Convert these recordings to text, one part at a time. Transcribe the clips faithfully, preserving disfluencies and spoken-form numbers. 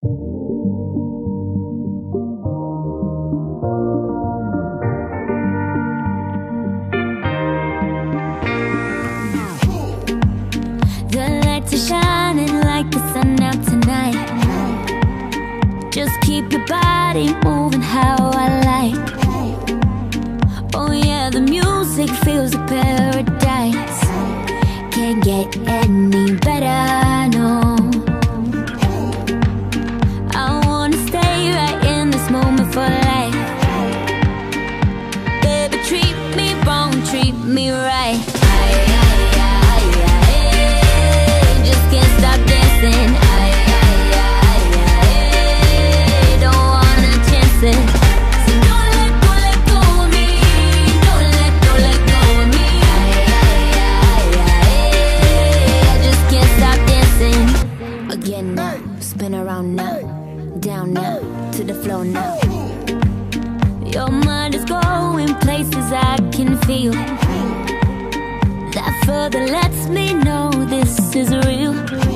The lights are shining like the sun out tonight. Just keep your body moving how I like. Oh yeah, the music feels like paradise. Can't get any better, no. I wanna stay right in this moment for life. Baby, treat me wrong, treat me right. Just can't stop dancing. Don't wanna chance it. So don't let go, let go of me. Don't let go, let go of me. I just can't stop dancing. Again now, spin around now, down now, to the floor now. Your mind is going places I can feel. That further lets me know this is real.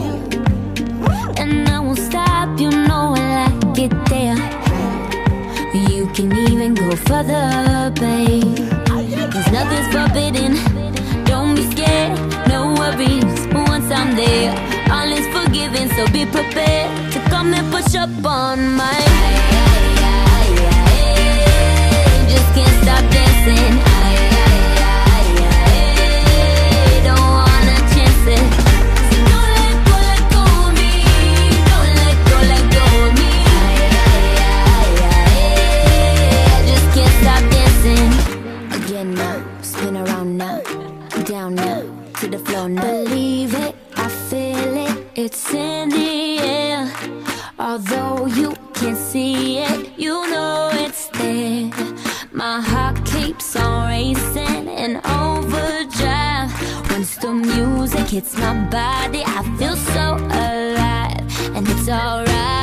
And I won't stop, you know I like it there. You can even go further, babe. Cause nothing's forbidden. Don't be scared, no worries. Once I'm there, all is forgiven. So be prepared to come and push up on my. Just can't stop dancing. Don't wanna chance it. So don't let go, let go of me. Don't let go, let go of me. I just can't stop dancing. Again now, spin around now, down now, to the floor now. Believe it, I feel it, it's in the air. Although you can't see it, you know it's there. My heart keeps on racing in overdrive. Once the music hits my body, I feel so alive. And it's alright.